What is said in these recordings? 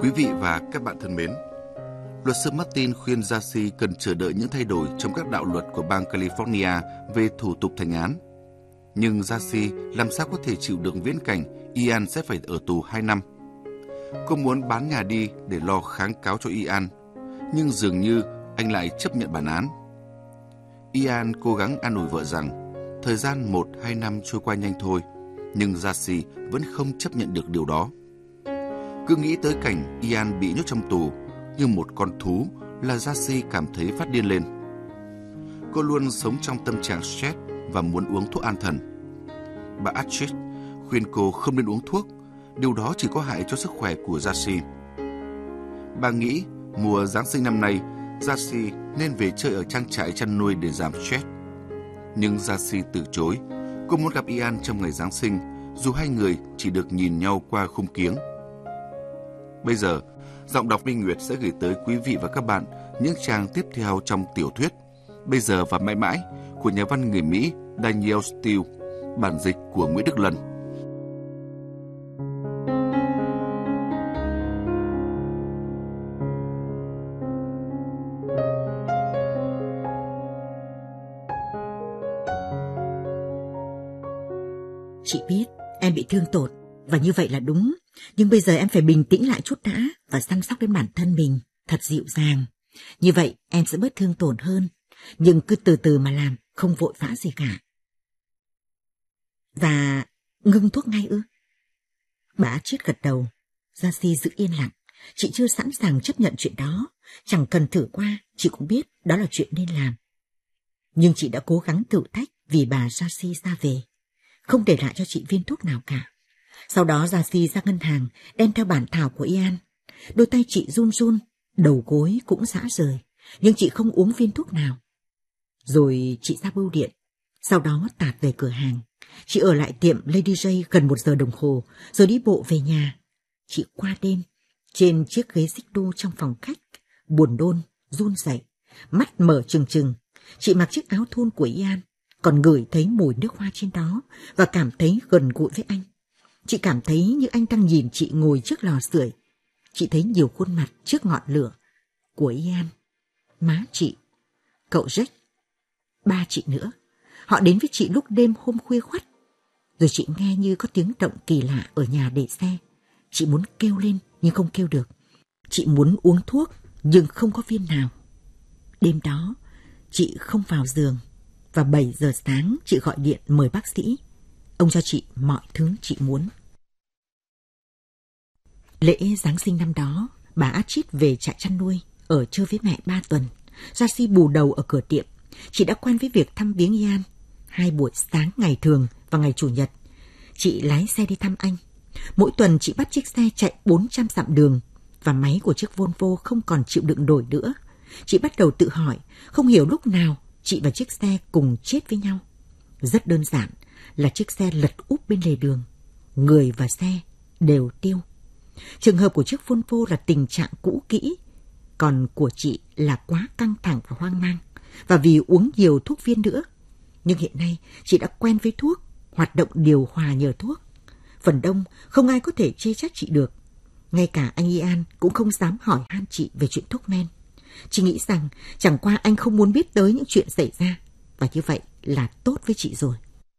Quý vị và các bạn thân mến, luật sư Martin khuyên Jassy cần chờ đợi những thay đổi trong các đạo luật của bang California về thủ tục thành án. Nhưng Jassy làm sao có thể chịu đựng viễn cảnh Ian sẽ phải ở tù 2 năm. Cô muốn bán nhà đi để lo kháng cáo cho Ian, nhưng dường như anh lại chấp nhận bản án. Ian cố gắng an ủi vợ rằng thời gian 1-2 năm trôi qua nhanh thôi, nhưng Jassy vẫn không chấp nhận được điều đó. Cứ nghĩ tới cảnh Ian bị nhốt trong tù như một con thú là Jassy cảm thấy phát điên lên. Cô luôn sống trong tâm trạng stress và muốn uống thuốc an thần. Bà Astrid khuyên cô không nên uống thuốc, điều đó chỉ có hại cho sức khỏe của Jassy. Bà nghĩ mùa Giáng sinh năm nay, Jassy nên về chơi ở trang trại chăn nuôi để giảm stress. Nhưng Jassy từ chối. Cô muốn gặp Ian trong ngày Giáng sinh, dù hai người chỉ được nhìn nhau qua khung kiếng. Bây giờ, giọng đọc Minh Nguyệt sẽ gửi tới quý vị và các bạn những trang tiếp theo trong tiểu thuyết Bây giờ và mãi mãi của nhà văn người Mỹ Danielle Steel, bản dịch của Nguyễn Đức Lân. Chị biết em bị thương tổn và như vậy là đúng. Nhưng bây giờ em phải bình tĩnh lại chút đã và chăm sóc đến bản thân mình thật dịu dàng. Như vậy em sẽ bớt thương tổn hơn. Nhưng cứ từ từ mà làm, không vội vã gì cả. Và ngưng thuốc ngay ư? Bà Triết gật đầu. Jassy giữ yên lặng. Chị chưa sẵn sàng chấp nhận chuyện đó. Chẳng cần thử qua, chị cũng biết đó là chuyện nên làm. Nhưng chị đã cố gắng thử thách vì bà Jassy ra về. Không để lại cho chị viên thuốc nào cả. Sau đó Jassy ra ngân hàng, đem theo bản thảo của Ian. Đôi tay chị run run, đầu gối cũng rã rời, nhưng chị không uống viên thuốc nào. Rồi chị ra bưu điện, sau đó tạt về cửa hàng. Chị ở lại tiệm Lady J gần 1 giờ đồng hồ, rồi đi bộ về nhà. Chị qua đêm, trên chiếc ghế xích đu trong phòng khách, buồn đôn, run rẩy, mắt mở trừng trừng. Chị mặc chiếc áo thun của Ian, còn ngửi thấy mùi nước hoa trên đó và cảm thấy gần gũi với anh. Chị cảm thấy như anh đang nhìn chị ngồi trước lò sưởi. Chị thấy nhiều khuôn mặt trước ngọn lửa của Ian, má chị, cậu Jack, ba chị nữa. Họ đến với chị lúc đêm hôm khuya khoắt. Rồi chị nghe như có tiếng động kỳ lạ ở nhà để xe. Chị muốn kêu lên nhưng không kêu được. Chị muốn uống thuốc nhưng không có viên nào. Đêm đó chị không vào giường. Và 7 giờ sáng chị gọi điện mời bác sĩ. Ông cho chị mọi thứ chị muốn. Lễ Giáng sinh năm đó, bà Astrid về trại chăn nuôi, ở chơi với mẹ 3 tuần. Jassy bù đầu ở cửa tiệm. Chị đã quen với việc thăm viếng Ian. 2 buổi sáng ngày thường và ngày Chủ nhật, chị lái xe đi thăm anh. Mỗi tuần chị bắt chiếc xe chạy 400 dặm đường và máy của chiếc Volvo không còn chịu đựng nổi nữa. Chị bắt đầu tự hỏi, không hiểu lúc nào chị và chiếc xe cùng chết với nhau. Rất đơn giản là chiếc xe lật úp bên lề đường. Người và xe đều tiêu. Trường hợp của chiếc Volvo là tình trạng cũ kỹ, còn của chị là quá căng thẳng và hoang mang, và vì uống nhiều thuốc viên nữa. Nhưng hiện nay chị đã quen với thuốc, hoạt động điều hòa nhờ thuốc. Phần đông không ai có thể chê trách chị được. Ngay cả anh Ian cũng không dám hỏi han chị về chuyện thuốc men. Chị nghĩ rằng chẳng qua anh không muốn biết tới những chuyện xảy ra, và như vậy là tốt với chị rồi.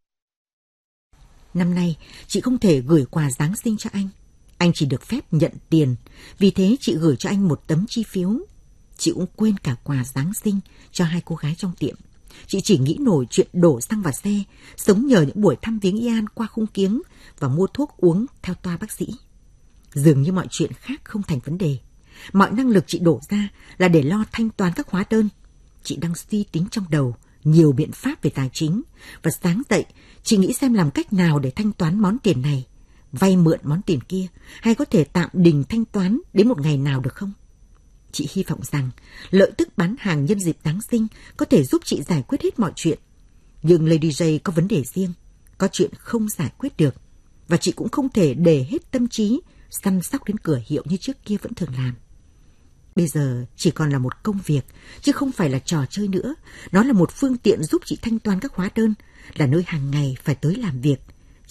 Năm nay chị không thể gửi quà Giáng sinh cho anh. Anh chỉ được phép nhận tiền, vì thế chị gửi cho anh một tấm chi phiếu. Chị cũng quên cả quà Giáng sinh cho 2 cô gái trong tiệm. Chị chỉ nghĩ nổi chuyện đổ xăng vào xe, sống nhờ những buổi thăm viếng Ian qua khung kiếng và mua thuốc uống theo toa bác sĩ. Dường như mọi chuyện khác không thành vấn đề. Mọi năng lực chị đổ ra là để lo thanh toán các hóa đơn. Chị đang suy tính trong đầu nhiều biện pháp về tài chính, và sáng dậy chị nghĩ xem làm cách nào để thanh toán món tiền này, vay mượn món tiền kia, hay có thể tạm đình thanh toán đến một ngày nào được không? Chị hy vọng rằng lợi tức bán hàng nhân dịp Giáng sinh có thể giúp chị giải quyết hết mọi chuyện. Nhưng Lady J có vấn đề riêng, có chuyện không giải quyết được, và chị cũng không thể để hết tâm trí săn sóc đến cửa hiệu như trước kia vẫn thường làm. Bây giờ chỉ còn là một công việc, chứ không phải là trò chơi nữa. Nó là một phương tiện giúp chị thanh toán các hóa đơn, là nơi hàng ngày phải tới làm việc.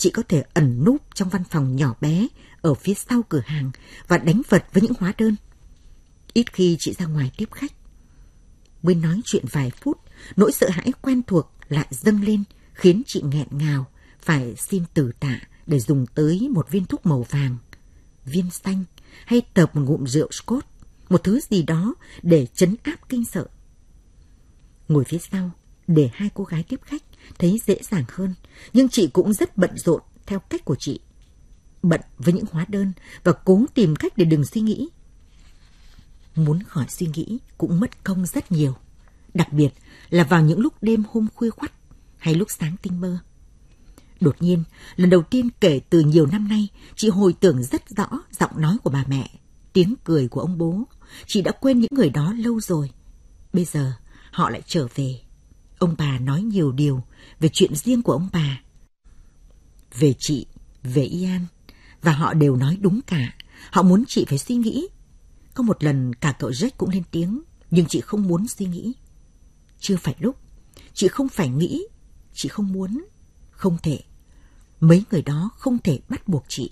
chị có thể ẩn núp trong văn phòng nhỏ bé ở phía sau cửa hàng và đánh vật với những hóa đơn. Ít khi chị ra ngoài tiếp khách. Mới nói chuyện vài phút, nỗi sợ hãi quen thuộc lại dâng lên, khiến chị nghẹn ngào, phải xin từ tạ để dùng tới một viên thuốc màu vàng, viên xanh hay tợp một ngụm rượu Scotch, một thứ gì đó để trấn áp kinh sợ. Ngồi phía sau, để hai cô gái tiếp khách, thấy dễ dàng hơn, nhưng chị cũng rất bận rộn theo cách của chị. Bận với những hóa đơn và cố tìm cách để đừng suy nghĩ. Muốn khỏi suy nghĩ cũng mất công rất nhiều, đặc biệt là vào những lúc đêm hôm khuya khoắt hay lúc sáng tinh mơ. Đột nhiên, lần đầu tiên kể từ nhiều năm nay, chị hồi tưởng rất rõ giọng nói của bà mẹ, tiếng cười của ông bố. Chị đã quên những người đó lâu rồi. Bây giờ, họ lại trở về. Ông bà nói nhiều điều về chuyện riêng của ông bà, về chị, về Ian, và họ đều nói đúng cả. Họ muốn chị phải suy nghĩ. Có một lần cả cậu Jack cũng lên tiếng, nhưng chị không muốn suy nghĩ. Chưa phải lúc. Chị không phải nghĩ. Chị không muốn. Không thể. Mấy người đó không thể bắt buộc chị.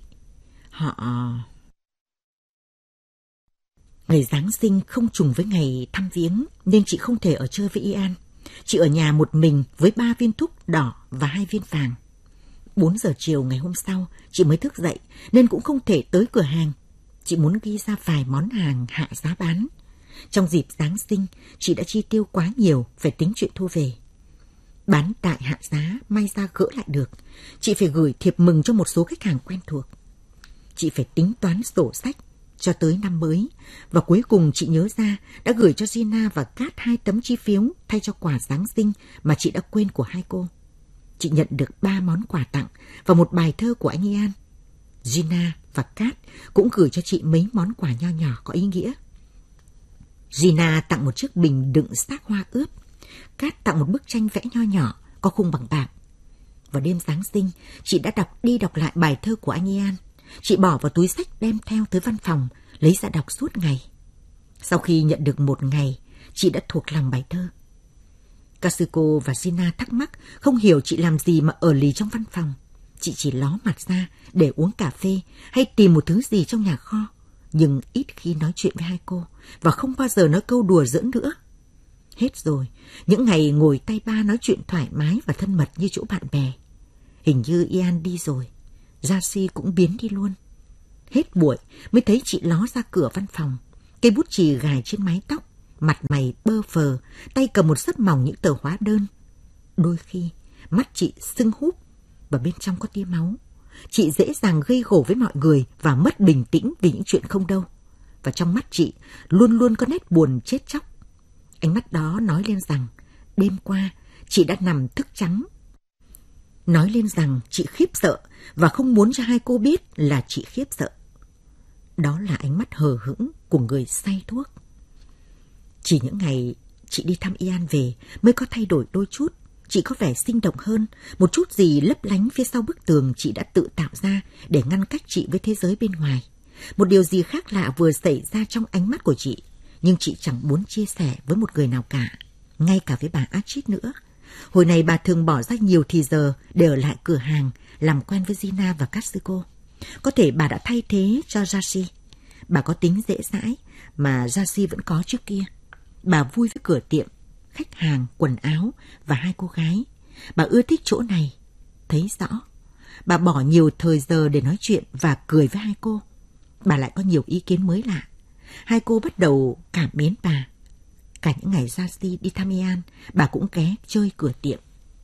Ngày Giáng sinh không trùng với ngày thăm viếng, nên chị không thể ở chơi với Ian. Chị ở nhà một mình với 3 viên thuốc đỏ và 2 viên vàng. 4 giờ chiều ngày hôm sau, chị mới thức dậy, nên cũng không thể tới cửa hàng. Chị muốn ghi ra vài món hàng hạ giá bán. Trong dịp Giáng sinh, chị đã chi tiêu quá nhiều, phải tính chuyện thu về. Bán đại hạ giá, may ra gỡ lại được. Chị phải gửi thiệp mừng cho một số khách hàng quen thuộc. Chị phải tính toán sổ sách cho tới năm mới. Và cuối cùng chị nhớ ra đã gửi cho Gina và Kat 2 tấm chi phiếu thay cho quà Giáng sinh mà chị đã quên của hai cô. Chị nhận được 3 món quà tặng và một bài thơ của anh Ian. Gina và Kat cũng gửi cho chị mấy món quà nho nhỏ có ý nghĩa. Gina tặng một chiếc bình đựng xác hoa ướp. Kat tặng một bức tranh vẽ nho nhỏ có khung bằng bạc. Vào đêm Giáng sinh, chị đã đọc đi đọc lại bài thơ của anh Ian. Chị bỏ vào túi sách đem theo tới văn phòng, lấy ra đọc suốt ngày. Sau khi nhận được một ngày, chị đã thuộc lòng bài thơ. Katsuko và Gina thắc mắc không hiểu chị làm gì mà ở lì trong văn phòng. Chị chỉ ló mặt ra để uống cà phê hay tìm một thứ gì trong nhà kho, nhưng ít khi nói chuyện với hai cô và không bao giờ nói câu đùa giỡn nữa. Hết rồi, những ngày ngồi tay ba nói chuyện thoải mái và thân mật như chỗ bạn bè. Hình như Ian đi rồi, Jacy cũng biến đi luôn. Hết buổi mới thấy chị ló ra cửa văn phòng, cây bút chì gài trên mái tóc, mặt mày bơ phờ, tay cầm một xấp mỏng những tờ hóa đơn. Đôi khi mắt chị sưng húp và bên trong có tia máu. Chị dễ dàng gây gổ với mọi người và mất bình tĩnh vì những chuyện không đâu. Và trong mắt chị luôn luôn có nét buồn chết chóc. Ánh mắt đó nói lên rằng đêm qua chị đã nằm thức trắng. Nói lên rằng chị khiếp sợ và không muốn cho hai cô biết là chị khiếp sợ. Đó là ánh mắt hờ hững của người say thuốc. Chỉ những ngày chị đi thăm Ian về mới có thay đổi đôi chút. Chị có vẻ sinh động hơn, một chút gì lấp lánh phía sau bức tường chị đã tự tạo ra để ngăn cách chị với thế giới bên ngoài. Một điều gì khác lạ vừa xảy ra trong ánh mắt của chị, nhưng chị chẳng muốn chia sẻ với một người nào cả, ngay cả với bà Archie nữa. Hồi này bà thường bỏ ra nhiều thì giờ để ở lại cửa hàng, làm quen với Gina và Katsuko. Có thể bà đã thay thế cho Jacy. Bà có tính dễ dãi mà Jacy vẫn có trước kia. Bà vui với cửa tiệm, khách hàng, quần áo và hai cô gái. Bà ưa thích chỗ này. Thấy rõ. Bà bỏ nhiều thời giờ để nói chuyện và cười với hai cô. Bà lại có nhiều ý kiến mới lạ. Hai cô bắt đầu cảm mến bà. Cả những ngày Jacy đi thăm Ian, bà cũng ghé chơi cửa tiệm.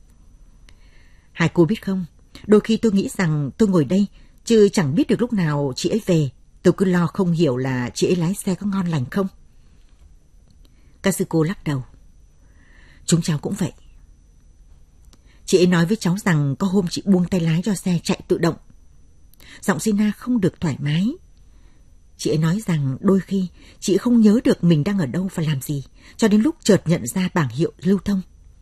Hai cô biết không, đôi khi tôi nghĩ rằng tôi ngồi đây, chứ chẳng biết được lúc nào chị ấy về. Tôi cứ lo không hiểu là chị ấy lái xe có ngon lành không. Katsuko lắc đầu. Chúng cháu cũng vậy. Chị ấy nói với cháu rằng có hôm chị buông tay lái cho xe chạy tự động. Giọng Gina không được thoải mái. Chị ấy nói rằng đôi khi chị không nhớ được mình đang ở đâu và làm gì, cho đến lúc chợt nhận ra bảng hiệu lưu thông.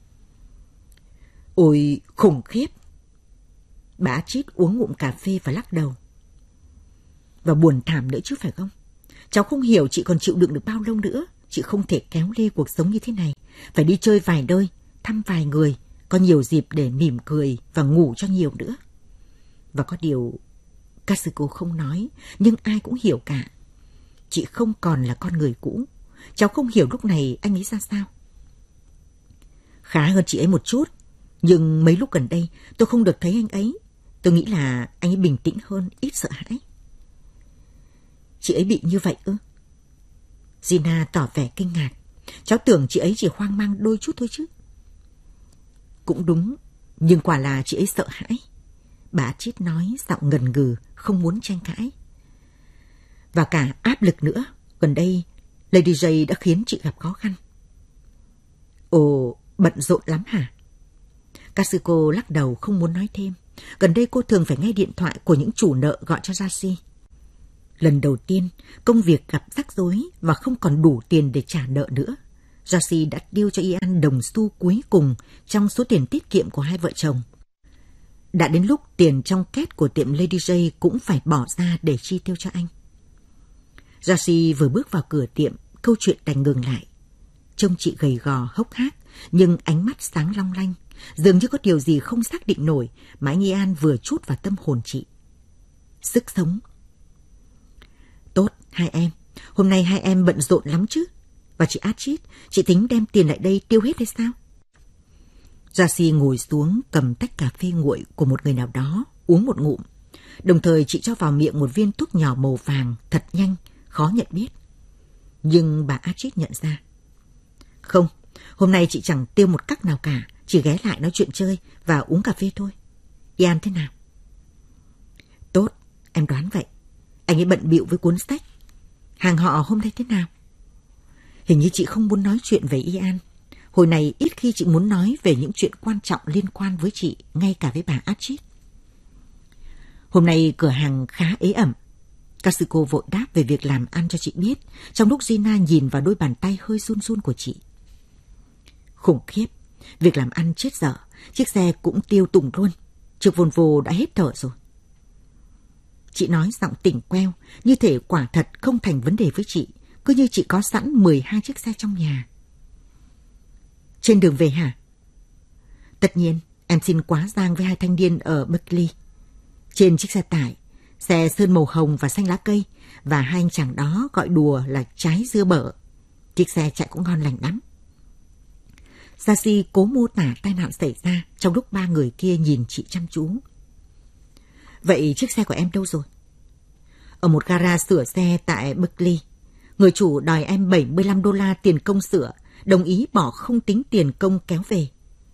Ôi, khủng khiếp. Bà Chít uống ngụm cà phê và lắc đầu. Và buồn thảm nữa chứ phải không? Cháu không hiểu chị còn chịu đựng được bao lâu nữa. Chị không thể kéo lê cuộc sống như thế này. Phải đi chơi vài nơi, thăm vài người, có nhiều dịp để mỉm cười và ngủ cho nhiều nữa. Và có điều Katsuko không nói, nhưng ai cũng hiểu cả. Chị không còn là con người cũ. Cháu không hiểu lúc này anh ấy ra sao. Khá hơn chị ấy một chút, nhưng mấy lúc gần đây tôi không được thấy anh ấy. Tôi nghĩ là anh ấy bình tĩnh hơn, ít sợ hãi. Chị ấy bị như vậy ư? Gina tỏ vẻ kinh ngạc. Cháu tưởng chị ấy chỉ hoang mang đôi chút thôi chứ. Cũng đúng, nhưng quả là chị ấy sợ hãi. Bà Chít nói giọng ngần ngừ, không muốn tranh cãi. Và cả áp lực nữa. Gần đây, Lady J đã khiến chị gặp khó khăn. Ồ, bận rộn lắm hả? Katsuko lắc đầu không muốn nói thêm. Gần đây cô thường phải nghe điện thoại của những chủ nợ gọi cho Yashi. Lần đầu tiên, công việc gặp rắc rối và không còn đủ tiền để trả nợ nữa. Yashi đã tiêu cho Ian đồng xu cuối cùng trong số tiền tiết kiệm của hai vợ chồng. Đã đến lúc tiền trong két của tiệm Lady J cũng phải bỏ ra để chi tiêu cho anh. Yashi vừa bước vào cửa tiệm, câu chuyện đành ngừng lại. Trông chị gầy gò hốc hác, nhưng ánh mắt sáng long lanh, dường như có điều gì không xác định nổi mà anh Ian vừa trút vào tâm hồn chị. Sức sống. Tốt, hai em. Hôm nay hai em bận rộn lắm chứ. Và chị Achit, chị tính đem tiền lại đây tiêu hết hay sao? Yashi ngồi xuống cầm tách cà phê nguội của một người nào đó, uống một ngụm. Đồng thời chị cho vào miệng một viên thuốc nhỏ màu vàng thật nhanh, khó nhận biết. Nhưng bà Achit nhận ra. Không, hôm nay chị chẳng tiêu một cắc nào cả, chỉ ghé lại nói chuyện chơi và uống cà phê thôi. Ian thế nào? Tốt, em đoán vậy. Anh ấy bận bịu với cuốn sách. Hàng họ hôm nay thế nào? Hình như chị không muốn nói chuyện về Ian. Hồi này ít khi chị muốn nói về những chuyện quan trọng liên quan với chị, ngay cả với bà Achit. Hôm nay cửa hàng khá ế ẩm. Katsuko vội đáp về việc làm ăn cho chị biết, trong lúc Gina nhìn vào đôi bàn tay hơi run run của chị. Khủng khiếp, việc làm ăn chết dở, chiếc xe cũng tiêu tùng luôn, chiếc Volvo đã hết thở rồi. Chị nói giọng tỉnh queo, như thể quả thật không thành vấn đề với chị, cứ như chị có sẵn 12 chiếc xe trong nhà. Trên đường về hả? Tất nhiên, em xin quá giang với hai thanh niên ở Berkeley. Trên chiếc xe tải, xe sơn màu hồng và xanh lá cây, và hai anh chàng đó gọi đùa là trái dưa bở. Chiếc xe chạy cũng ngon lành lắm. Yashi cố mô tả tai nạn xảy ra trong lúc ba người kia nhìn chị chăm chú. Vậy chiếc xe của em đâu rồi? Ở một gara sửa xe tại Berkeley. Người chủ đòi em $75 tiền công sửa, đồng ý bỏ không tính tiền công kéo về.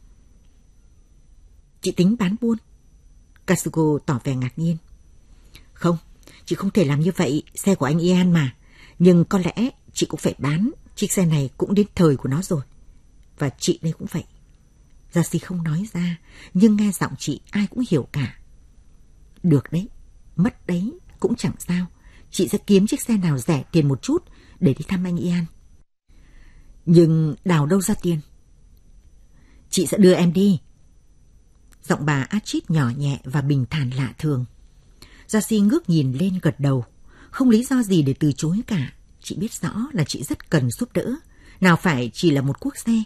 Chị tính bán buôn? Katsuko tỏ vẻ ngạc nhiên. Không, chị không thể làm như vậy, xe của anh Ian mà. Nhưng có lẽ chị cũng phải bán, chiếc xe này cũng đến thời của nó rồi. Và chị đây cũng vậy. Yashi không nói ra, nhưng nghe giọng chị ai cũng hiểu cả. Được đấy, mất đấy cũng chẳng sao. Chị sẽ kiếm chiếc xe nào rẻ tiền một chút để đi thăm anh Ian. Nhưng đào đâu ra tiền? Chị sẽ đưa em đi. Giọng bà Achit nhỏ nhẹ và bình thản lạ thường. Yashi ngước nhìn lên gật đầu. Không lý do gì để từ chối cả. Chị biết rõ là chị rất cần giúp đỡ. Nào phải chỉ là một cuốc xe.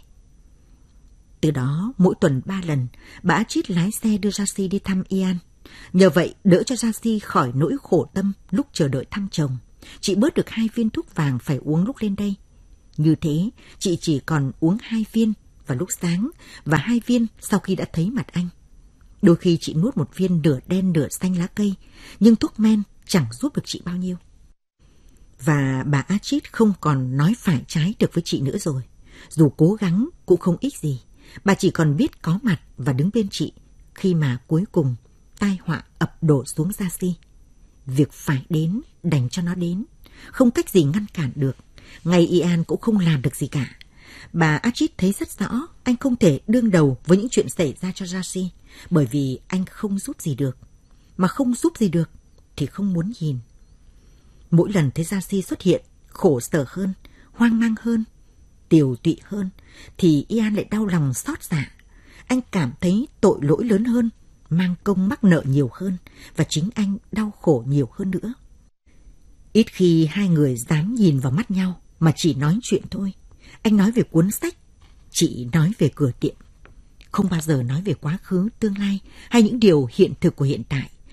Từ đó, mỗi tuần 3 lần, bà Achit lái xe đưa Yashi đi thăm Ian. Nhờ vậy, đỡ cho Yashi khỏi nỗi khổ tâm lúc chờ đợi thăm chồng. Chị bớt được 2 viên thuốc vàng phải uống lúc lên đây. Như thế, chị chỉ còn uống 2 viên vào lúc sáng và 2 viên sau khi đã thấy mặt anh. Đôi khi chị nuốt một viên nửa đen nửa xanh lá cây, nhưng thuốc men chẳng giúp được chị bao nhiêu. Và bà Achit không còn nói phải trái được với chị nữa rồi. Dù cố gắng cũng không ích gì. Bà chỉ còn biết có mặt và đứng bên chị khi mà cuối cùng tai họa ập đổ xuống Yashi. Việc phải đến đành cho nó đến, không cách gì ngăn cản được. Ngay Ian cũng không làm được gì cả. Bà Achit thấy rất rõ anh không thể đương đầu với những chuyện xảy ra cho Yashi, bởi vì anh không giúp gì được. Mà không giúp gì được thì không muốn nhìn. Mỗi lần thấy Yashi xuất hiện, khổ sở hơn, hoang mang hơn, tiều tụy hơn, thì Ian lại đau lòng xót dạ. Anh cảm thấy tội lỗi lớn hơn, mang công mắc nợ nhiều hơn, và chính anh đau khổ nhiều hơn nữa. Ít khi hai người dám nhìn vào mắt nhau mà chỉ nói chuyện thôi. Anh nói về cuốn sách, chị nói về cửa tiệm. Không bao giờ nói về quá khứ, tương lai hay những điều hiện thực của hiện tại,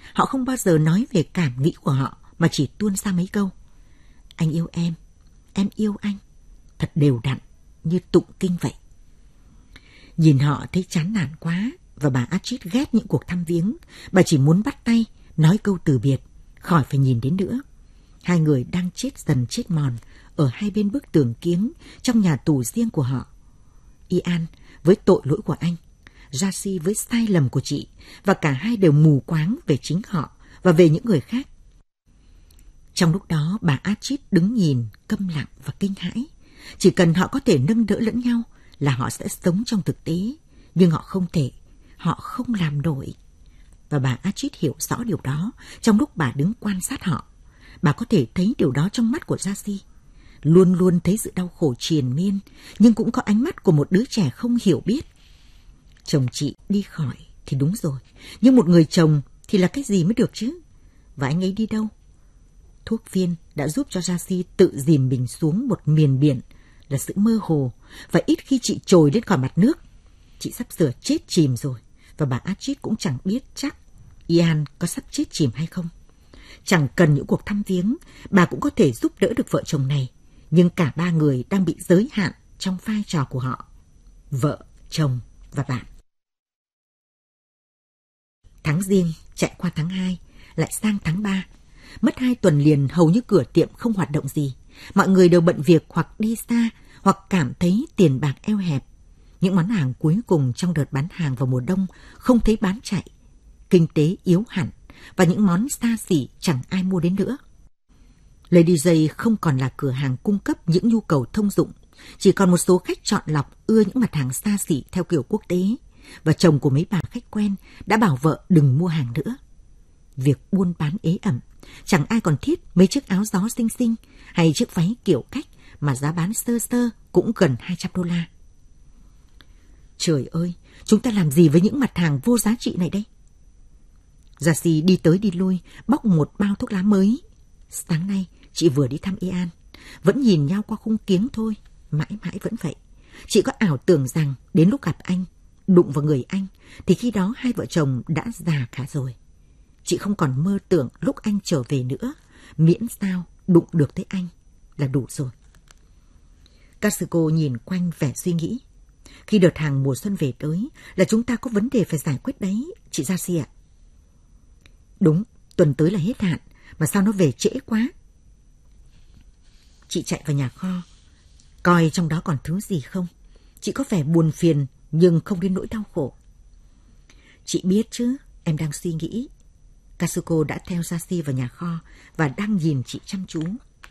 Họ không bao giờ nói về cảm nghĩ của họ mà chỉ tuôn ra mấy câu. Anh yêu em yêu anh. Thật đều đặn, như tụng kinh vậy. Nhìn họ thấy chán nản quá và bà Astrid ghét những cuộc thăm viếng. Bà chỉ muốn bắt tay, nói câu từ biệt, khỏi phải nhìn đến nữa. Hai người đang chết dần chết mòn ở hai bên bức tường kiếng trong nhà tù riêng của họ. Ian với tội lỗi của anh, Jacy với sai lầm của chị, và cả hai đều mù quáng về chính họ và về những người khác. Trong lúc đó, bà Astrid đứng nhìn, câm lặng và kinh hãi. Chỉ cần họ có thể nâng đỡ lẫn nhau là họ sẽ sống trong thực tế, nhưng họ không thể, họ không làm nổi. Và bà Astrid hiểu rõ điều đó trong lúc bà đứng quan sát họ. Bà có thể thấy điều đó trong mắt của Jacy. Luôn luôn thấy sự đau khổ triền miên, nhưng cũng có ánh mắt của một đứa trẻ không hiểu biết. Chồng chị đi khỏi thì đúng rồi, nhưng một người chồng thì là cái gì mới được chứ? Và anh ấy đi đâu? Thuốc viên đã giúp cho Jacy tự dìm mình xuống một miền biển là sự mơ hồ, và ít khi chị trồi lên khỏi mặt nước. Chị sắp sửa chết chìm rồi, và bà Astrid cũng chẳng biết chắc Ian có sắp chết chìm hay không. Chẳng cần những cuộc thăm viếng, bà cũng có thể giúp đỡ được vợ chồng này, nhưng cả ba người đang bị giới hạn trong vai trò của họ: vợ, chồng và bạn. Tháng Giêng chạy qua tháng 2, lại sang tháng 3. Mất 2 tuần liền hầu như cửa tiệm không hoạt động gì. Mọi người đều bận việc hoặc đi xa, hoặc cảm thấy tiền bạc eo hẹp. Những món hàng cuối cùng trong đợt bán hàng vào mùa đông không thấy bán chạy. Kinh tế yếu hẳn, và những món xa xỉ chẳng ai mua đến nữa. Lady J không còn là cửa hàng cung cấp những nhu cầu thông dụng, chỉ còn một số khách chọn lọc ưa những mặt hàng xa xỉ theo kiểu quốc tế, và chồng của mấy bà khách quen đã bảo vợ đừng mua hàng nữa. Việc buôn bán ế ẩm, chẳng ai còn thiết mấy chiếc áo gió xinh xinh hay chiếc váy kiểu cách mà giá bán sơ sơ cũng gần $200. Trời ơi, chúng ta làm gì với những mặt hàng vô giá trị này đây? Jacy đi tới đi lui, bóc một bao thuốc lá mới. Sáng nay, chị vừa đi thăm Ian. Vẫn nhìn nhau qua khung kiếng thôi, mãi mãi vẫn vậy. Chị có ảo tưởng rằng đến lúc gặp anh, đụng vào người anh, thì khi đó hai vợ chồng đã già cả rồi. Chị không còn mơ tưởng lúc anh trở về nữa, miễn sao đụng được tới anh là đủ rồi. Katsuko nhìn quanh vẻ suy nghĩ. Khi đợt hàng mùa xuân về tới là chúng ta có vấn đề phải giải quyết đấy, chị Jacy ạ. Đúng, tuần tới là hết hạn, mà sao nó về trễ quá? Chị chạy vào nhà kho, coi trong đó còn thứ gì không. Chị có vẻ buồn phiền, nhưng không đến nỗi đau khổ. Chị biết chứ, em đang suy nghĩ. Katsuko đã theo Jacy vào nhà kho và đang nhìn chị chăm chú.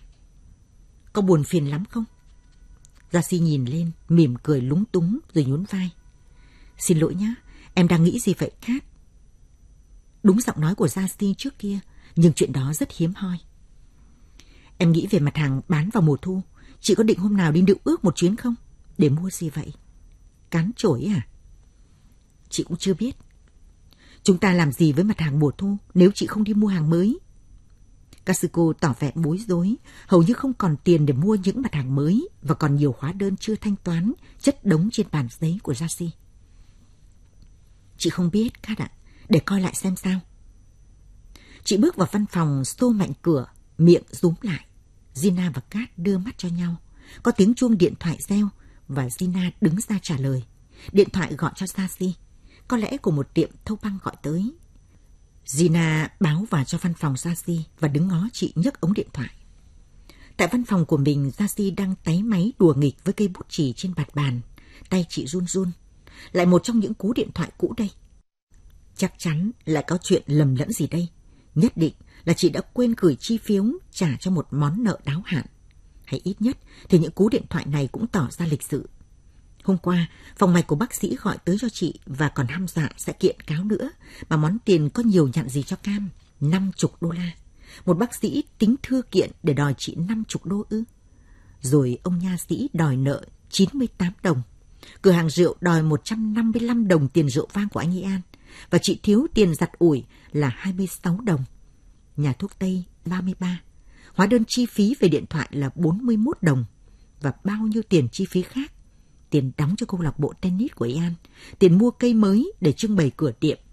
Có buồn phiền lắm không? Jacy nhìn lên, mỉm cười lúng túng rồi nhún vai. Xin lỗi nhá, em đang nghĩ gì vậy Kat? Đúng giọng nói của Jacy trước kia, nhưng chuyện đó rất hiếm hoi. Em nghĩ về mặt hàng bán vào mùa thu. Chị có định hôm nào đi Nữ Ước một chuyến không? Để mua gì vậy? Cán chổi à? Chị cũng chưa biết. Chúng ta làm gì với mặt hàng mùa thu nếu chị không đi mua hàng mới? Katsuko tỏ vẻ bối rối, hầu như không còn tiền để mua những mặt hàng mới và còn nhiều hóa đơn chưa thanh toán chất đống trên bàn giấy của Jacy. Chị không biết, Kat ạ. Để coi lại xem sao. Chị bước vào văn phòng, xô mạnh cửa, miệng rúm lại. Gina và Kat đưa mắt cho nhau. Có tiếng chuông điện thoại reo và Gina đứng ra trả lời. Điện thoại gọi cho Jacy. Có lẽ của một tiệm thâu băng gọi tới. Gina báo vào cho văn phòng Jacy và đứng ngó chị nhấc ống điện thoại. Tại văn phòng của mình, Jacy đang táy máy đùa nghịch với cây bút chì trên bạt bàn. Tay chị run run. Lại một trong những cú điện thoại cũ đây. Chắc chắn lại có chuyện lầm lẫn gì đây. Nhất định là chị đã quên gửi chi phiếu trả cho một món nợ đáo hạn. Hay ít nhất thì những cú điện thoại này cũng tỏ ra lịch sự. Hôm qua, phòng mạch của bác sĩ gọi tới cho chị và còn hăm dọa sẽ kiện cáo nữa, mà món tiền có nhiều nhặn gì cho cam, $50. Một bác sĩ tính thư kiện để đòi chị $50 ư? Rồi ông nha sĩ đòi nợ 98 đồng. Cửa hàng rượu đòi 155 đồng tiền rượu vang của anh Ian, và chị thiếu tiền giặt ủi là 26 đồng. Nhà thuốc Tây 33. Hóa đơn chi phí về điện thoại là 41 đồng. Và bao nhiêu tiền chi phí khác. Tiền đóng cho câu lạc bộ tennis của Ian, tiền mua cây mới để trưng bày cửa tiệm.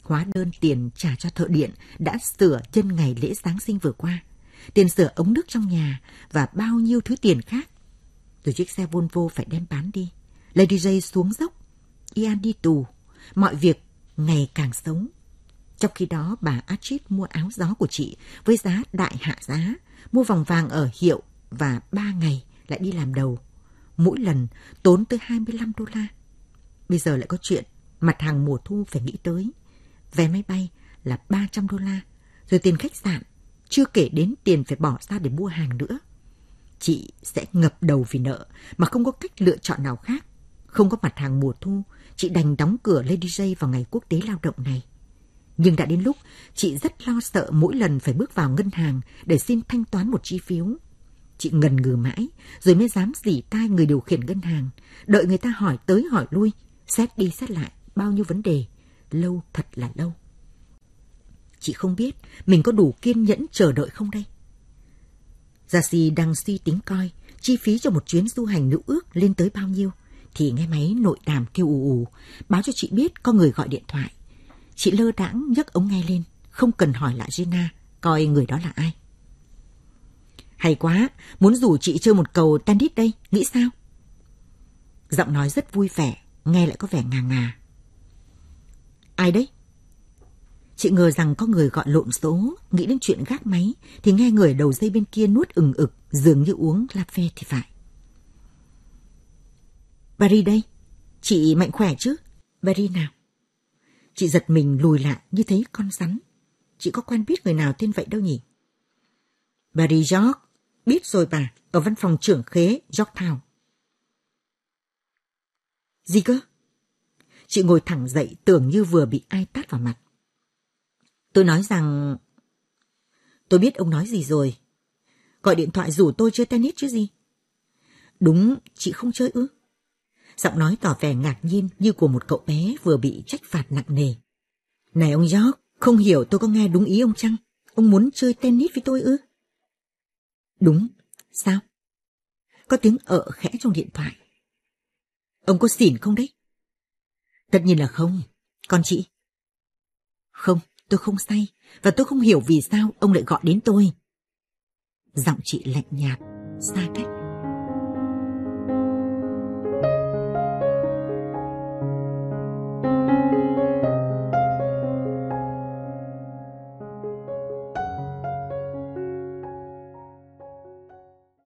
hóa đơn tiền trả cho thợ điện đã sửa nhân ngày lễ Giáng sinh vừa qua, tiền sửa ống nước trong nhà và bao nhiêu thứ tiền khác. Rồi chiếc xe Volvo phải đem bán đi. Lady J xuống dốc, Ian đi tù, mọi việc ngày càng xấu. Trong khi đó bà Astrid mua áo gió của chị với giá đại hạ giá, mua vòng vàng ở hiệu và 3 ngày lại đi làm đầu. Mỗi lần tốn tới $25. Bây giờ lại có chuyện mặt hàng mùa thu phải nghĩ tới. Vé máy bay là $300, rồi tiền khách sạn, chưa kể đến tiền phải bỏ ra để mua hàng nữa. Chị sẽ ngập đầu vì nợ mà không có cách lựa chọn nào khác. Không có mặt hàng mùa thu, chị đành đóng cửa Lady J vào ngày quốc tế lao động này. Nhưng đã đến lúc chị rất lo sợ mỗi lần phải bước vào ngân hàng để xin thanh toán một chi phiếu. Chị ngần ngừ mãi rồi mới dám rỉ tai người điều khiển ngân hàng, đợi người ta hỏi tới hỏi lui, xét đi xét lại bao nhiêu vấn đề, lâu thật là lâu. Chị không biết mình có đủ kiên nhẫn chờ đợi không đây. Gia-si đang suy tính coi chi phí cho một chuyến du hành nữ ước lên tới bao nhiêu, thì nghe máy nội đàm kêu ù ù, báo cho chị biết có người gọi điện thoại. Chị lơ đãng nhấc ống nghe lên, không cần hỏi lại Gina coi người đó là ai. Hay quá, muốn rủ chị chơi một cầu tennis đây, nghĩ sao? Giọng nói rất vui vẻ, nghe lại có vẻ ngà ngà. Ai đấy? Chị ngờ rằng có người gọi lộn số, nghĩ đến chuyện gác máy, thì nghe người đầu dây bên kia nuốt ừng ực, dường như uống latte thì phải. Barry đây, chị mạnh khỏe chứ? Barry nào? Chị giật mình lùi lại như thấy con rắn. Chị có quen biết người nào tên vậy đâu nhỉ? Barry George, biết rồi bà, ở văn phòng trưởng khế Yorktown. Gì cơ? Chị ngồi thẳng dậy tưởng như vừa bị ai tát vào mặt. Tôi nói rằng... Tôi biết ông nói gì rồi. Gọi điện thoại rủ tôi chơi tennis chứ gì. Đúng, chị không chơi ư? Giọng nói tỏ vẻ ngạc nhiên như của một cậu bé vừa bị trách phạt nặng nề. Này ông George, không hiểu tôi có nghe đúng ý ông chăng? Ông muốn chơi tennis với tôi ư? Đúng, sao? Có tiếng khẽ trong điện thoại. Ông có xỉn không đấy? Tất nhiên là không. Còn chị? Không, tôi không say. Và tôi không hiểu vì sao ông lại gọi đến tôi. Giọng chị lạnh nhạt, xa cách.